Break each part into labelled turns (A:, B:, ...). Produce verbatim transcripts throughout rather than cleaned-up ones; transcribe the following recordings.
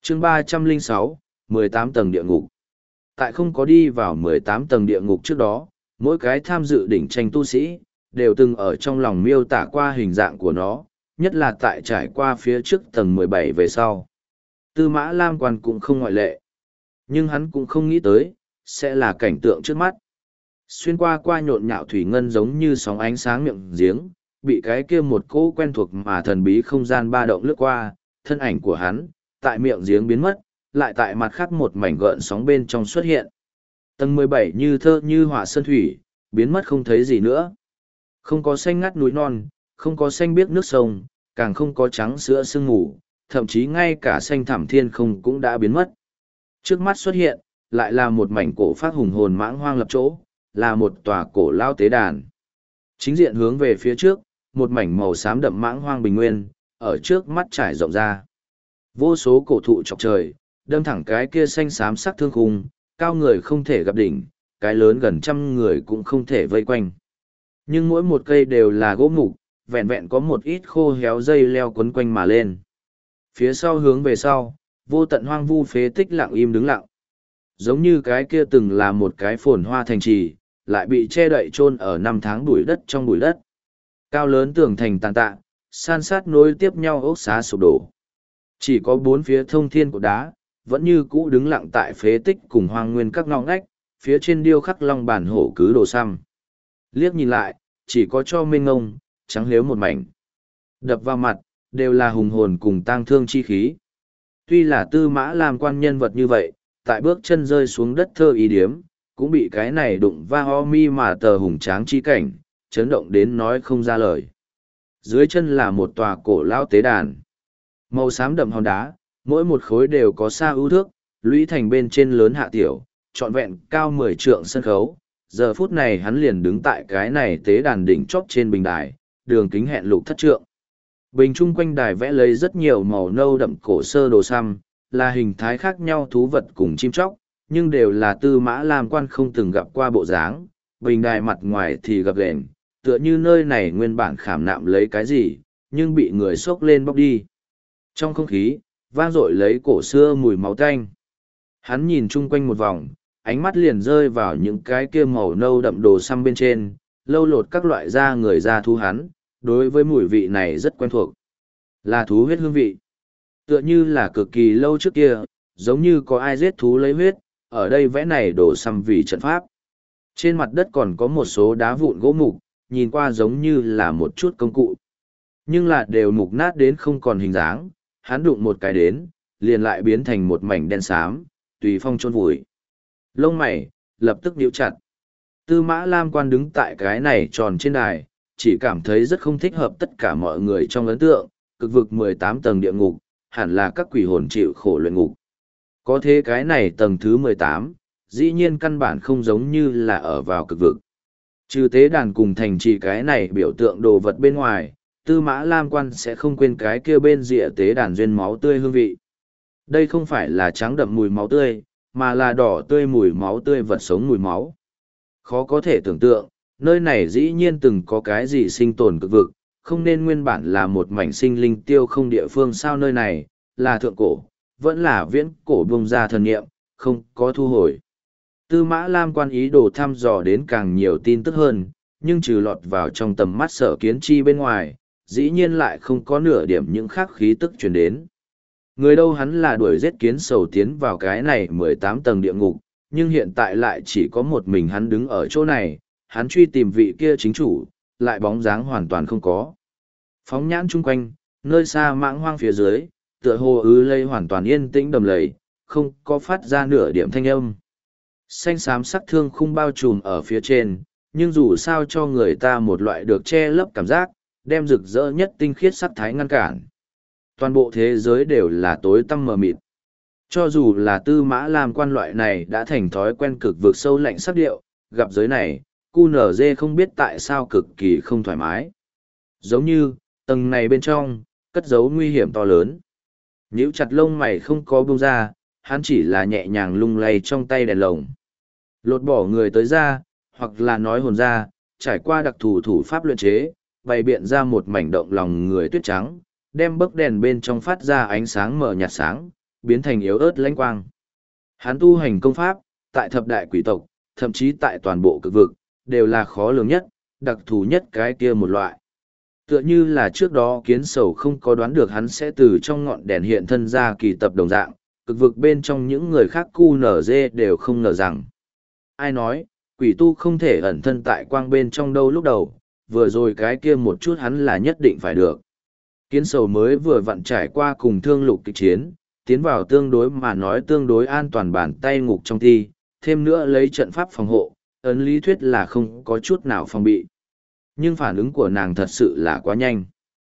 A: chương ba trăm lẻ sáu, mười tám tầng địa ngục. Tại không có đi vào mười tám tầng địa ngục trước đó, mỗi cái tham dự đỉnh tranh tu sĩ, đều từng ở trong lòng miêu tả qua hình dạng của nó, nhất là tại trải qua phía trước tầng mười bảy về sau. Tư Mã Lam Quan cũng không ngoại lệ. Nhưng hắn cũng không nghĩ tới, sẽ là cảnh tượng trước mắt. Xuyên qua qua nhộn nhạo thủy ngân giống như sóng ánh sáng miệng giếng, bị cái kia một cỗ quen thuộc mà thần bí không gian ba động lướt qua, thân ảnh của hắn, tại miệng giếng biến mất, lại tại mặt khác một mảnh gợn sóng bên trong xuất hiện. Tầng mười bảy như thơ như họa sơn thủy, biến mất không thấy gì nữa. Không có xanh ngắt núi non, không có xanh biếc nước sông, càng không có trắng sữa sương mù, thậm chí ngay cả xanh thẳm thiên không cũng đã biến mất. Trước mắt xuất hiện, lại là một mảnh cổ phát hùng hồn mãng hoang lập chỗ, là một tòa cổ lao tế đàn. Chính diện hướng về phía trước, một mảnh màu xám đậm mãng hoang bình nguyên, ở trước mắt trải rộng ra. Vô số cổ thụ chọc trời, đâm thẳng cái kia xanh xám sắc thương khung, cao người không thể gặp đỉnh, cái lớn gần trăm người cũng không thể vây quanh. Nhưng mỗi một cây đều là gỗ mục, vẹn vẹn có một ít khô héo dây leo quấn quanh mà lên. Phía sau hướng về sau, vô tận hoang vu phế tích lặng im đứng lặng. Giống như cái kia từng là một cái phồn hoa thành trì, lại bị che đậy chôn ở năm tháng bụi đất trong bụi đất. Cao lớn tường thành tàn tạ, san sát nối tiếp nhau ốc xá sụp đổ. Chỉ có bốn phía thông thiên của đá, vẫn như cũ đứng lặng tại phế tích cùng hoang nguyên các ngõ ngách, phía trên điêu khắc long bản hổ cứ đồ xăm. Liếc nhìn lại, chỉ có cho mênh ngông, trắng liếu một mảnh. Đập vào mặt, đều là hùng hồn cùng tang thương chi khí. Tuy là Tư Mã Lam Quan nhân vật như vậy, tại bước chân rơi xuống đất thơ ý điếm, cũng bị cái này đụng va ho mi mà tờ hùng tráng chi cảnh, chấn động đến nói không ra lời. Dưới chân là một tòa cổ lão tế đàn. Màu xám đậm hòn đá, mỗi một khối đều có xa ưu thước, lũy thành bên trên lớn hạ tiểu, trọn vẹn cao mười trượng sân khấu. Giờ phút này hắn liền đứng tại cái này tế đàn đỉnh chóp trên bình đài, đường kính hẹn lục thất trượng. Bình chung quanh đài vẽ lấy rất nhiều màu nâu đậm cổ sơ đồ xăm, là hình thái khác nhau thú vật cùng chim chóc, nhưng đều là Tư Mã Lam Quan không từng gặp qua bộ dáng. Bình đài mặt ngoài thì gập ghềnh, tựa như nơi này nguyên bản khảm nạm lấy cái gì, nhưng bị người xốc lên bóc đi. Trong không khí, vang dội lấy cổ xưa mùi máu tanh. Hắn nhìn chung quanh một vòng, ánh mắt liền rơi vào những cái kia màu nâu đậm đồ xăm bên trên, lâu lột các loại da người da thú hắn, đối với mùi vị này rất quen thuộc. Là thú huyết hương vị. Tựa như là cực kỳ lâu trước kia, giống như có ai giết thú lấy huyết, ở đây vẽ này đồ xăm vì trận pháp. Trên mặt đất còn có một số đá vụn gỗ mục, nhìn qua giống như là một chút công cụ. Nhưng là đều mục nát đến không còn hình dáng, hắn đụng một cái đến, liền lại biến thành một mảnh đen xám, tùy phong chôn vùi. Lông mày, lập tức nhíu chặt. Tư Mã Lam Quan đứng tại cái này tròn trên đài, chỉ cảm thấy rất không thích hợp tất cả mọi người trong ấn tượng, cực vực mười tám tầng địa ngục, hẳn là các quỷ hồn chịu khổ luyện ngục. Có thế cái này tầng thứ mười tám, dĩ nhiên căn bản không giống như là ở vào cực vực. Trừ tế đàn cùng thành trì cái này biểu tượng đồ vật bên ngoài, Tư Mã Lam Quan sẽ không quên cái kia bên rìa tế đàn duyên máu tươi hương vị. Đây không phải là trắng đậm mùi máu tươi, mà là đỏ tươi mùi máu tươi vật sống mùi máu. Khó có thể tưởng tượng, nơi này dĩ nhiên từng có cái gì sinh tồn cực vực, không nên nguyên bản là một mảnh sinh linh tiêu không địa phương sao nơi này, là thượng cổ, vẫn là viễn cổ bông ra thần nghiệm, không có thu hồi. Tư Mã Lam Quan ý đồ thăm dò đến càng nhiều tin tức hơn, nhưng trừ lọt vào trong tầm mắt Sở Kiến Chi bên ngoài, dĩ nhiên lại không có nửa điểm những khác khí tức truyền đến. Người đâu hắn là đuổi giết kiến sầu tiến vào cái này mười tám tầng địa ngục, nhưng hiện tại lại chỉ có một mình hắn đứng ở chỗ này, hắn truy tìm vị kia chính chủ, lại bóng dáng hoàn toàn không có. Phóng nhãn chung quanh, nơi xa mãng hoang phía dưới, tựa hồ ứ lây hoàn toàn yên tĩnh đầm lầy, không có phát ra nửa điểm thanh âm. Xanh xám sắc thương khung bao trùm ở phía trên, nhưng dù sao cho người ta một loại được che lấp cảm giác, đem rực rỡ nhất tinh khiết sắc thái ngăn cản. Toàn bộ thế giới đều là tối tăm mờ mịt. Cho dù là Tư Mã Lam Quan loại này đã thành thói quen cực vượt sâu lạnh sắc điệu, gặp giới này, cu nở dê không biết tại sao cực kỳ không thoải mái. Giống như, tầng này bên trong, cất giấu nguy hiểm to lớn. Nhíu chặt lông mày không có buông ra, hắn chỉ là nhẹ nhàng lung lay trong tay đèn lồng. Lột bỏ người tới ra, hoặc là nói hồn ra, trải qua đặc thù thủ pháp luyện chế, bày biện ra một mảnh động lòng người tuyết trắng, đem bấc đèn bên trong phát ra ánh sáng mờ nhạt sáng, biến thành yếu ớt lãnh quang. Hắn tu hành công pháp, tại thập đại quỷ tộc, thậm chí tại toàn bộ cực vực, đều là khó lường nhất, đặc thù nhất cái kia một loại. Tựa như là trước đó kiến sầu không có đoán được hắn sẽ từ trong ngọn đèn hiện thân ra kỳ tập đồng dạng, cực vực bên trong những người khác cu nở dê đều không ngờ rằng. Ai nói, quỷ tu không thể ẩn thân tại quang bên trong đâu lúc đầu, vừa rồi cái kia một chút hắn là nhất định phải được. Kiến sầu mới vừa vặn trải qua cùng thương lục kịch chiến, tiến vào tương đối mà nói tương đối an toàn bàn tay ngục trong thi, thêm nữa lấy trận pháp phòng hộ, ấn lý thuyết là không có chút nào phòng bị. Nhưng phản ứng của nàng thật sự là quá nhanh.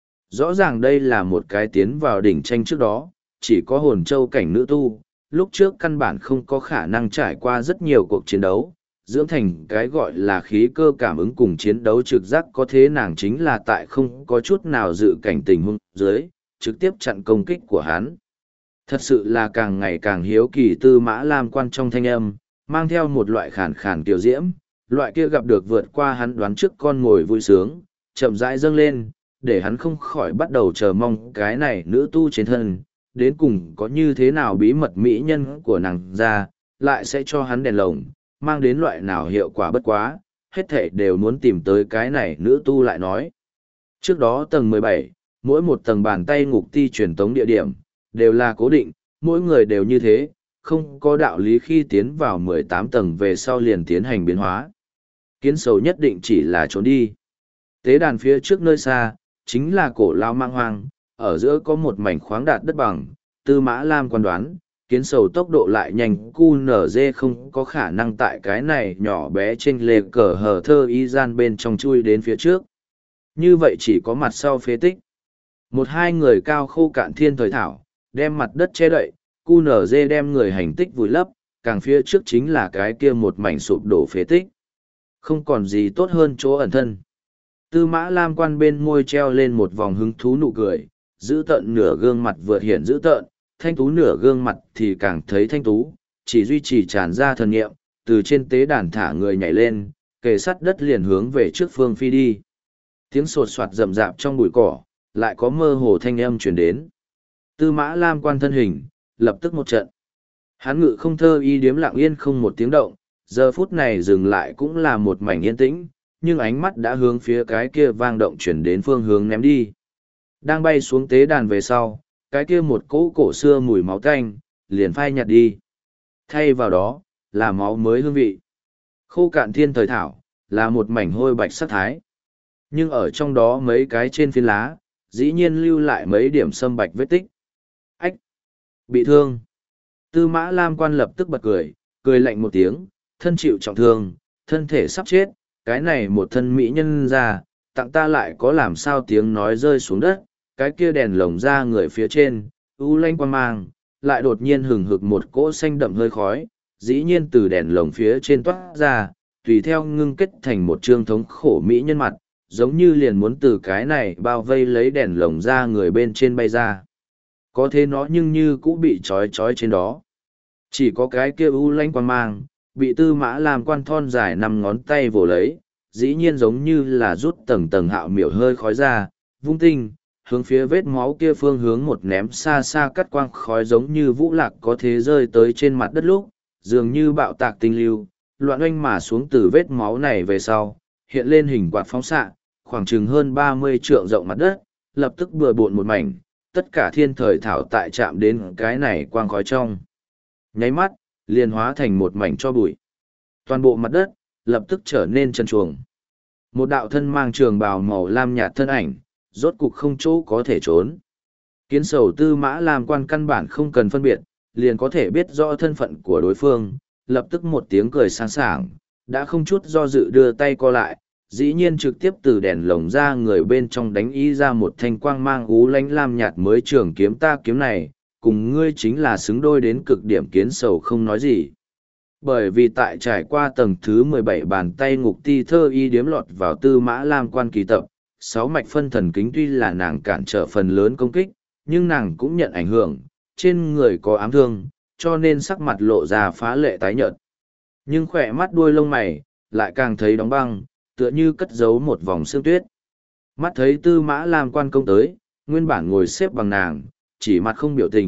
A: Rõ ràng đây là một cái tiến vào đỉnh tranh trước đó, chỉ có hồn châu cảnh nữ tu, lúc trước căn bản không có khả năng trải qua rất nhiều cuộc chiến đấu, dưỡng thành cái gọi là khí cơ cảm ứng cùng chiến đấu trực giác có thế nàng chính là tại không có chút nào dự cảnh tình huống dưới, trực tiếp chặn công kích của hắn. Thật sự là càng ngày càng hiếu kỳ Tư Mã Lam Quan trong thanh âm, mang theo một loại khàn khàn kiều diễm, loại kia gặp được vượt qua hắn đoán trước con ngồi vui sướng, chậm rãi dâng lên, để hắn không khỏi bắt đầu chờ mong cái này nữ tu trên thân, đến cùng có như thế nào bí mật mỹ nhân của nàng ra, lại sẽ cho hắn đèn lồng, mang đến loại nào hiệu quả bất quá, hết thảy đều muốn tìm tới cái này nữ tu lại nói. Trước đó tầng mười bảy, mỗi một tầng bàn tay ngục ti truyền tống địa điểm, đều là cố định, mỗi người đều như thế, không có đạo lý khi tiến vào mười tám tầng về sau liền tiến hành biến hóa. Kiến sầu nhất định chỉ là trốn đi. Tế đàn phía trước nơi xa, chính là cổ lao mang hoang, ở giữa có một mảnh khoáng đạt đất bằng, Tư Mã Lam quan đoán, kiến sầu tốc độ lại nhanh cu nở dê không có khả năng tại cái này nhỏ bé trên lề cờ hở thơ y gian bên trong chui đến phía trước. Như vậy chỉ có mặt sau phế tích. Một hai người cao khô cạn thiên thời thảo, đem mặt đất che đậy, cu nở dê đem người hành tích vùi lấp, càng phía trước chính là cái kia một mảnh sụp đổ phế tích. Không còn gì tốt hơn chỗ ẩn thân. Tư Mã Lam Quan bên môi treo lên một vòng hứng thú nụ cười, giữ tợn nửa gương mặt vượt hiện giữ tợn, thanh tú nửa gương mặt thì càng thấy thanh tú, chỉ duy trì tràn ra thần nghiệm, từ trên tế đàn thả người nhảy lên, kề sắt đất liền hướng về trước phương phi đi. Tiếng sột soạt rậm rạp trong bụi cỏ, lại có mơ hồ thanh âm truyền đến. Tư Mã Lam Quan thân hình, lập tức một trận. Hắn ngự không thơ y điếm lặng yên không một tiếng động, giờ phút này dừng lại cũng là một mảnh yên tĩnh, nhưng ánh mắt đã hướng phía cái kia vang động chuyển đến phương hướng ném đi. Đang bay xuống tế đàn về sau, cái kia một cỗ cổ xưa mùi máu tanh, liền phai nhạt đi. Thay vào đó, là máu mới hương vị. Khô cạn thiên thời thảo, là một mảnh hôi bạch sắc thái. Nhưng ở trong đó mấy cái trên phiến lá, dĩ nhiên lưu lại mấy điểm sâm bạch vết tích. Ách! Bị thương! Tư Mã Lam Quan lập tức bật cười, cười lạnh một tiếng, thân chịu trọng thương, thân thể sắp chết, cái này một thân mỹ nhân ra, tặng ta lại có làm sao tiếng nói rơi xuống đất, cái kia đèn lồng ra người phía trên, u lanh quan mang, lại đột nhiên hừng hực một cỗ xanh đậm hơi khói, dĩ nhiên từ đèn lồng phía trên toát ra, tùy theo ngưng kết thành một trương thống khổ mỹ nhân mặt, giống như liền muốn từ cái này bao vây lấy đèn lồng ra người bên trên bay ra. Có thế nó nhưng như cũng bị trói trói trên đó. Chỉ có cái kia u lanh quan mang, bị Tư Mã Lam Quan thon dài năm ngón tay vồ lấy, dĩ nhiên giống như là rút tầng tầng hạo miểu hơi khói ra, vung tinh, hướng phía vết máu kia phương hướng một ném xa xa cắt quang khói giống như vũ lạc có thế rơi tới trên mặt đất lúc, dường như bạo tạc tinh lưu, loạn oanh mà xuống từ vết máu này về sau, hiện lên hình quạt phóng xạ, khoảng chừng hơn ba mươi trượng rộng mặt đất, lập tức bừa bộn một mảnh, tất cả thiên thời thảo tại chạm đến cái này quang khói trong. Nháy mắt, liền hóa thành một mảnh cho bụi. Toàn bộ mặt đất, lập tức trở nên trơn truồng. Một đạo thân mang trường bào màu lam nhạt thân ảnh, rốt cục không chỗ có thể trốn. Kiến sầu Tư Mã Lam Quan căn bản không cần phân biệt, liền có thể biết rõ thân phận của đối phương, lập tức một tiếng cười sáng sảng, đã không chút do dự đưa tay co lại, dĩ nhiên trực tiếp từ đèn lồng ra người bên trong đánh ý ra một thanh quang mang ú lánh lam nhạt mới trường kiếm ta kiếm này, cùng ngươi chính là xứng đôi đến cực điểm. Kiến sầu không nói gì. Bởi vì tại trải qua tầng thứ mười bảy bàn tay ngục ti thơ y điếm lọt vào Tư Mã Lam Quan kỳ tập, sáu mạch phân thần kính tuy là nàng cản trở phần lớn công kích, nhưng nàng cũng nhận ảnh hưởng, trên người có ám thương, cho nên sắc mặt lộ ra phá lệ tái nhợt. Nhưng khỏe mắt đuôi lông mày, lại càng thấy đóng băng, tựa như cất giấu một vòng sương tuyết. Mắt thấy Tư Mã Lam Quan công tới, nguyên bản ngồi xếp bằng nàng, chỉ mặt không biểu tình,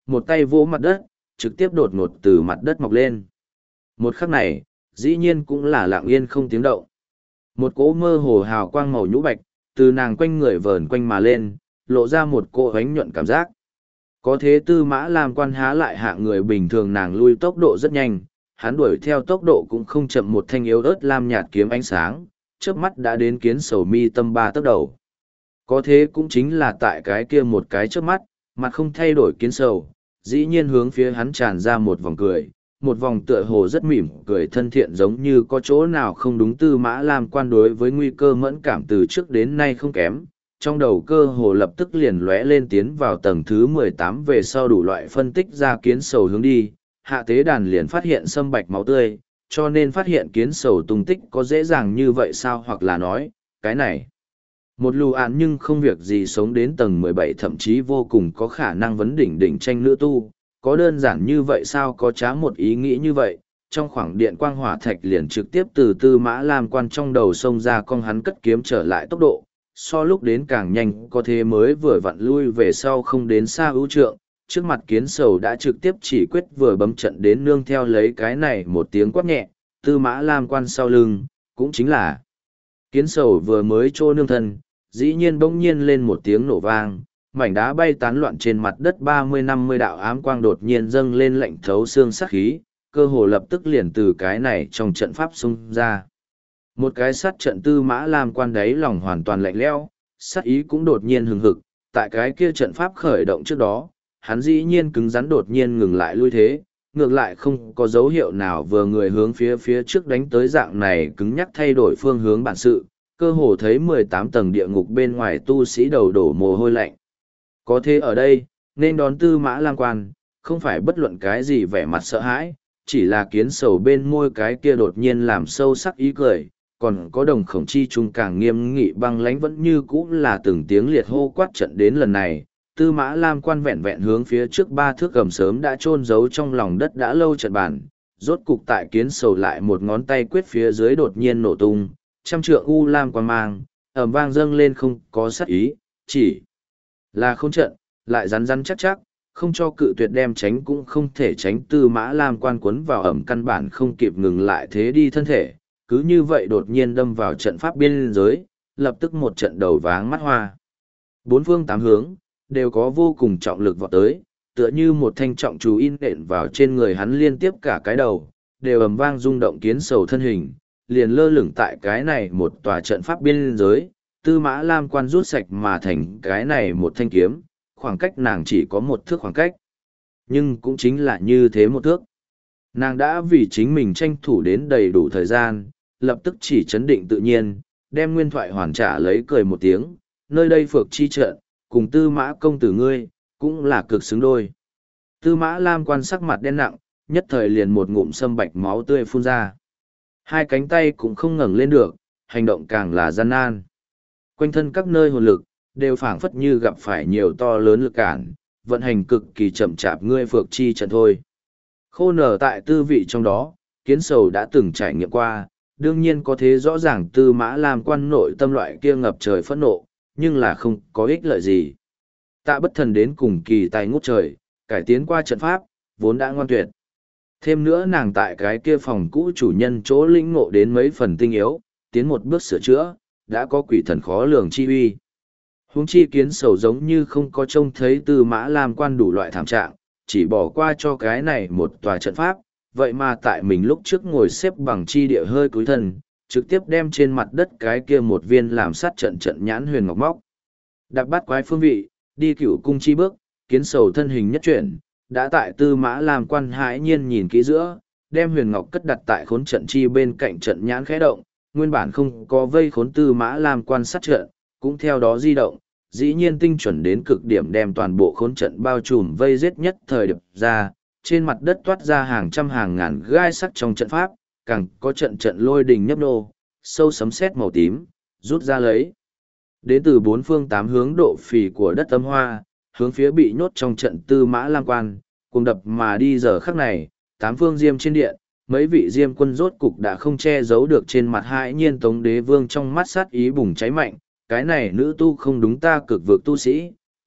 A: một tay vỗ mặt đất, trực tiếp đột ngột từ mặt đất mọc lên. Một khắc này, dĩ nhiên cũng là lặng yên không tiếng động. Một cỗ mơ hồ hào quang màu nhũ bạch, từ nàng quanh người vờn quanh mà lên, lộ ra một cỗ ánh nhuận cảm giác. Có thế Tư Mã Lam Quan há lại hạng người bình thường, nàng lui tốc độ rất nhanh, hắn đuổi theo tốc độ cũng không chậm, một thanh yếu ớt lam nhạt kiếm ánh sáng, chớp mắt đã đến kiến sầu mi tâm ba tấc đầu. Có thế cũng chính là tại cái kia một cái chớp mắt, mặt không thay đổi kiến sầu, dĩ nhiên hướng phía hắn tràn ra một vòng cười, một vòng tựa hồ rất mỉm cười thân thiện, giống như có chỗ nào không đúng. Tư Mã Lam Quan đối với nguy cơ mẫn cảm từ trước đến nay không kém, trong đầu cơ hồ lập tức liền lóe lên tiến vào tầng thứ mười tám về sau đủ loại phân tích ra kiến sầu hướng đi, hạ tế đàn liền phát hiện sâm bạch máu tươi, cho nên phát hiện kiến sầu tung tích có dễ dàng như vậy sao, hoặc là nói, cái này. Một lù án nhưng không việc gì sống đến tầng mười bảy thậm chí vô cùng có khả năng vấn đỉnh đỉnh tranh nữ tu, có đơn giản như vậy sao, có trá một ý nghĩ như vậy, trong khoảng điện quang hỏa thạch liền trực tiếp từ Tư Mã Lam Quan trong đầu xông ra, con hắn cất kiếm trở lại tốc độ, so lúc đến càng nhanh, có thế mới vừa vặn lui về sau không đến xa ưu trượng, trước mặt kiến sầu đã trực tiếp chỉ quyết vừa bấm trận đến nương theo lấy cái này một tiếng quát nhẹ, Tư Mã Lam Quan sau lưng, cũng chính là kiến sầu vừa mới trô nương thân, dĩ nhiên bỗng nhiên lên một tiếng nổ vang, mảnh đá bay tán loạn trên mặt đất, ba mươi năm mươi đạo ám quang đột nhiên dâng lên lạnh thấu xương sát khí, cơ hồ lập tức liền từ cái này trong trận pháp xung ra. Một cái sát trận Tư Mã Lam Quan đáy lòng hoàn toàn lạnh lẽo, sát ý cũng đột nhiên hừng hực, tại cái kia trận pháp khởi động trước đó, hắn dĩ nhiên cứng rắn đột nhiên ngừng lại lui thế, ngược lại không có dấu hiệu nào vừa người hướng phía phía trước đánh tới, dạng này cứng nhắc thay đổi phương hướng bản sự, cơ hồ thấy mười tám tầng địa ngục bên ngoài tu sĩ đầu đổ mồ hôi lạnh. Có thế ở đây, nên đón Tư Mã Lam Quan, không phải bất luận cái gì vẻ mặt sợ hãi, chỉ là kiến sầu bên môi cái kia đột nhiên làm sâu sắc ý cười, còn có đồng khổng chi trung càng nghiêm nghị băng lãnh vẫn như cũ là từng tiếng liệt hô quát trận. Đến lần này, Tư Mã Lam Quan vẹn vẹn hướng phía trước ba thước cầm sớm đã chôn giấu trong lòng đất đã lâu trận bản, rốt cục tại kiến sầu lại một ngón tay quyết phía dưới đột nhiên nổ tung, trăm trượng u lam quang mang, ầm vang dâng lên, không có sát ý, chỉ là không trận, lại rắn rắn chắc chắc, không cho cự tuyệt đem tránh cũng không thể tránh. Tư Mã Lam Quan cuốn vào ẩm, căn bản không kịp ngừng lại thế đi thân thể, cứ như vậy đột nhiên đâm vào trận pháp biên giới, lập tức một trận đầu váng mắt hoa. Bốn phương tám hướng, đều có vô cùng trọng lực vọt tới, tựa như một thanh trọng chú in đện vào trên người hắn, liên tiếp cả cái đầu, đều ầm vang rung động. Kiến sầu thân hình, liền lơ lửng tại cái này một tòa trận pháp biên giới, Tư Mã Lam Quan rút sạch mà thành cái này một thanh kiếm, khoảng cách nàng chỉ có một thước khoảng cách. Nhưng cũng chính là như thế một thước, nàng đã vì chính mình tranh thủ đến đầy đủ thời gian, lập tức chỉ chấn định tự nhiên, đem nguyên thoại hoàn trả lấy, cười một tiếng, nơi đây phược chi trận, cùng Tư Mã công tử ngươi, cũng là cực xứng đôi. Tư Mã Lam Quan sắc mặt đen nặng, nhất thời liền một ngụm sâm bạch máu tươi phun ra. Hai cánh tay cũng không ngẩng lên được, hành động càng là gian nan. Quanh thân các nơi hồn lực, đều phảng phất như gặp phải nhiều to lớn lực cản, vận hành cực kỳ chậm chạp, ngươi phược chi trận thôi. Khô nở tại tư vị trong đó, kiến sầu đã từng trải nghiệm qua, đương nhiên có thế rõ ràng Tư Mã Lam Quan nội tâm loại kia ngập trời phẫn nộ, nhưng là không có ích lợi gì. Tạ Bất Thần đến cùng kỳ tài ngút trời, cải tiến qua trận pháp, vốn đã ngoan tuyệt. Thêm nữa nàng tại cái kia phòng cũ chủ nhân chỗ lĩnh ngộ đến mấy phần tinh yếu, tiến một bước sửa chữa, đã có quỷ thần khó lường chi uy. Huống chi kiến sầu giống như không có trông thấy Tư Mã Lam Quan đủ loại thảm trạng, chỉ bỏ qua cho cái này một tòa trận pháp, vậy mà tại mình lúc trước ngồi xếp bằng chi địa hơi cúi thân, trực tiếp đem trên mặt đất cái kia một viên làm sát trận trận nhãn huyền ngọc móc. Đạp bắt quái phương vị, đi cửu cung chi bước, kiến sầu thân hình nhất chuyển, đã tại Tư Mã Lam Quan hãi nhiên nhìn kỹ giữa, đem huyền ngọc cất đặt tại khốn trận chi bên cạnh trận nhãn khẽ động, nguyên bản không có vây khốn Tư Mã Lam Quan sát trận, cũng theo đó di động, dĩ nhiên tinh chuẩn đến cực điểm, đem toàn bộ khốn trận bao trùm vây giết nhất thời điệp ra, trên mặt đất toát ra hàng trăm hàng ngàn gai sắc trong trận pháp, càng có trận trận lôi đình nhấp nô, sâu sấm sét màu tím, rút ra lấy. Đến từ bốn phương tám hướng độ phì của đất âm hoa, hướng phía bị nhốt trong trận Tư Mã Lam Quan, cùng đập mà đi. Giờ khắc này, tám phương diêm trên điện, mấy vị diêm quân rốt cục đã không che giấu được trên mặt hãi nhiên. Tống Đế Vương trong mắt sát ý bùng cháy mạnh, cái này nữ tu không đúng ta cực vực tu sĩ,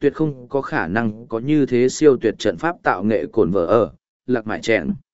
A: tuyệt không có khả năng có như thế siêu tuyệt trận pháp tạo nghệ cồn vợ ở, lạc mại chèn.